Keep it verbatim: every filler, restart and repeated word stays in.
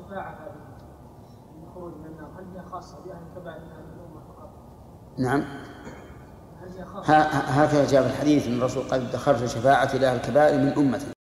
الشفاعة هذه الخروج من النار هل هي خاصة بأهل الكبائر من أهل الأمة فقط؟ نعم. هل هي خاصة؟ هكذا جاء في الحديث من الرسول قال: دخلت شفاعتي لأهل الكبائر من أمتي.